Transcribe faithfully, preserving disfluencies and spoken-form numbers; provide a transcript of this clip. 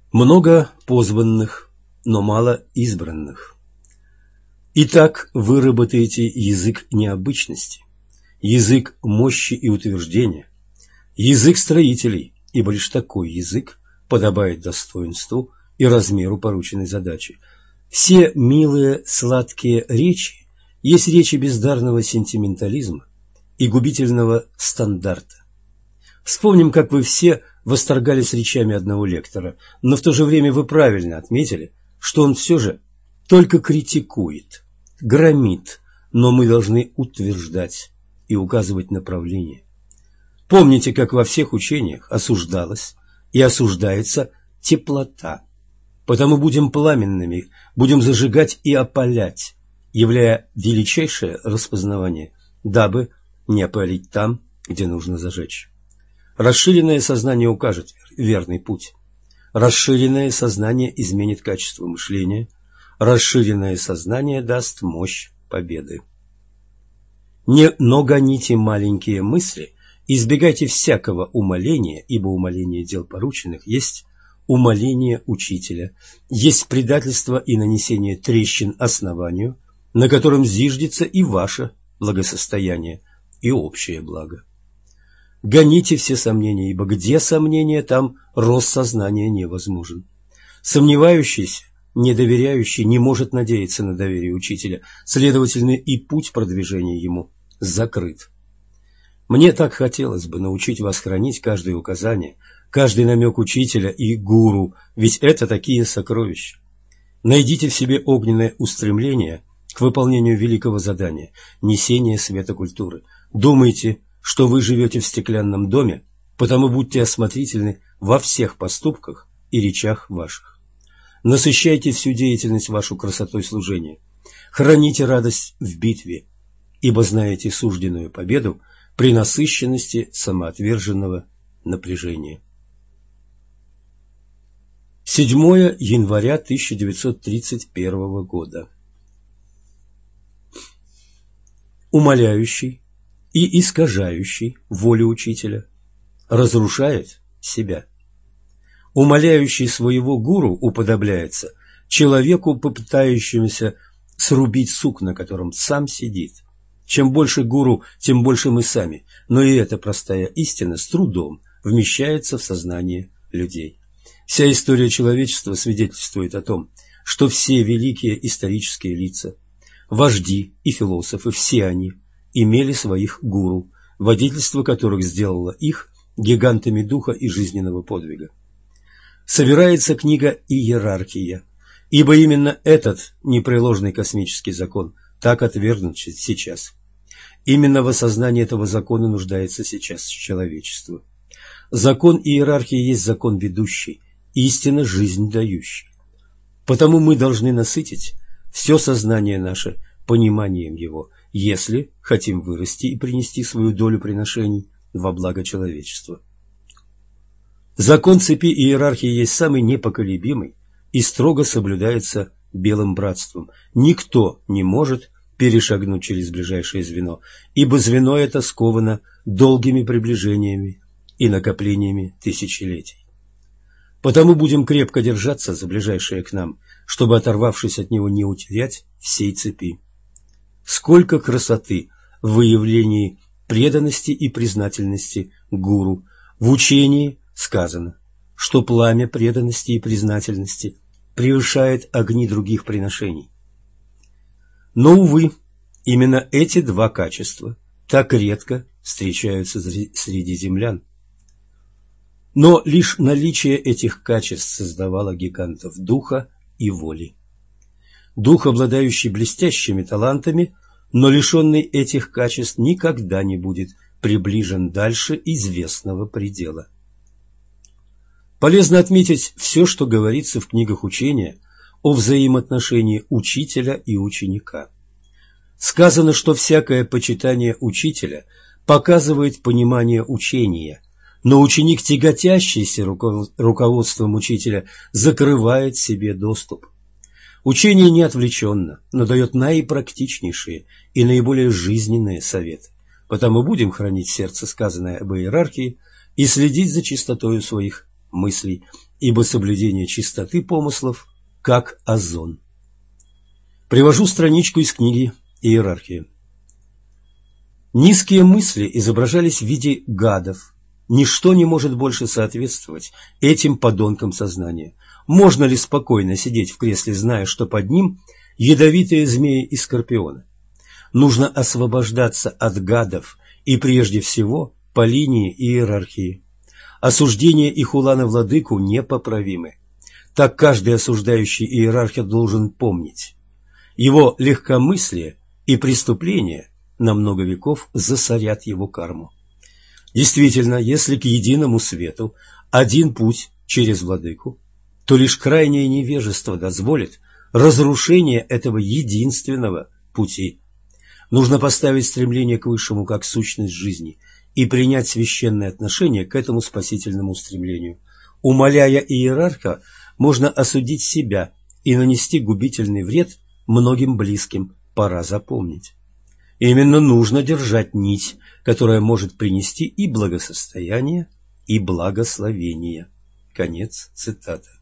Много позванных, но мало избранных. Итак, выработайте язык необычности, язык мощи и утверждения, язык строителей, ибо лишь такой язык подобает достоинству и размеру порученной задачи. Все милые, сладкие речи есть речи бездарного сентиментализма и губительного стандарта. Вспомним, как вы все восторгались речами одного лектора, но в то же время вы правильно отметили, что он все же только критикует, громит, но мы должны утверждать и указывать направление. Помните, как во всех учениях осуждалась и осуждается теплота. Потому будем пламенными, будем зажигать и опалять, являя величайшее распознавание, дабы не опалить там, где нужно зажечь. Расширенное сознание укажет верный путь. Расширенное сознание изменит качество мышления. Расширенное сознание даст мощь победы. Не, но гоните маленькие мысли, избегайте всякого умаления, ибо умаление дел порученных есть умаление учителя, есть предательство и нанесение трещин основанию, на котором зиждется и ваше благосостояние, и общее благо. Гоните все сомнения, ибо где сомнения, там рост сознания невозможен. Сомневающийся, недоверяющий не может надеяться на доверие учителя, следовательно, и путь продвижения ему закрыт. Мне так хотелось бы научить вас хранить каждое указание, каждый намек учителя и гуру, ведь это такие сокровища. Найдите в себе огненное устремление к выполнению великого задания – несения света культуры. Думайте, что вы живете в стеклянном доме, потому будьте осмотрительны во всех поступках и речах ваших. Насыщайте всю деятельность вашу красотой служения. Храните радость в битве, ибо знаете сужденную победу при насыщенности самоотверженного напряжения. седьмое января тысяча девятьсот тридцать первого года. Умаляющий и искажающий волю учителя разрушает себя. Умаляющий своего гуру уподобляется человеку, попытающемуся срубить сук, на котором сам сидит. Чем больше гуру, тем больше мы сами, но и эта простая истина с трудом вмещается в сознание людей. Вся история человечества свидетельствует о том, что все великие исторические лица, вожди и философы, все они имели своих гуру, водительство которых сделало их гигантами духа и жизненного подвига. Собирается книга «Иерархия», ибо именно этот непреложный космический закон так отвергнут сейчас. Именно в осознании этого закона нуждается сейчас человечество. Закон иерархии есть закон ведущий, истинно жизнь дающий. Потому мы должны насытить все сознание наше пониманием его, если хотим вырасти и принести свою долю приношений во благо человечества. Закон цепи иерархии есть самый непоколебимый и строго соблюдается белым братством. Никто не может перешагнуть через ближайшее звено, ибо звено это сковано долгими приближениями и накоплениями тысячелетий. Потому будем крепко держаться за ближайшее к нам, чтобы, оторвавшись от него, не утерять всей цепи. Сколько красоты в выявлении преданности и признательности гуру. В учении сказано, что пламя преданности и признательности превышает огни других приношений. Но, увы, именно эти два качества так редко встречаются среди землян. Но лишь наличие этих качеств создавало гигантов духа и воли. Дух, обладающий блестящими талантами, но лишенный этих качеств, никогда не будет приближен дальше известного предела. Полезно отметить все, что говорится в книгах учения о взаимоотношении учителя и ученика. Сказано, что всякое почитание учителя показывает понимание учения, но ученик, тяготящийся руководством учителя, закрывает себе доступ. Учение не отвлеченно, но дает наипрактичнейшие и наиболее жизненные советы. Потому будем хранить в сердце сказанное об иерархии и следить за чистотою своих мыслей, ибо соблюдение чистоты помыслов как озон. Привожу страничку из книги «Иерархия». Низкие мысли изображались в виде гадов. Ничто не может больше соответствовать этим подонкам сознания. Можно ли спокойно сидеть в кресле, зная, что под ним ядовитые змеи и скорпионы? Нужно освобождаться от гадов и прежде всего по линии иерархии. Осуждение и хула на владыку непоправимы. Так каждый осуждающий иерарха должен помнить. Его легкомыслие и преступления на много веков засорят его карму. Действительно, если к единому свету один путь через владыку, то лишь крайнее невежество дозволит разрушение этого единственного пути. Нужно поставить стремление к высшему как сущность жизни и принять священное отношение к этому спасительному стремлению. Умаляя иерарха, можно осудить себя и нанести губительный вред многим близким, пора запомнить. Именно нужно держать нить, которая может принести и благосостояние, и благословение. Конец цитаты.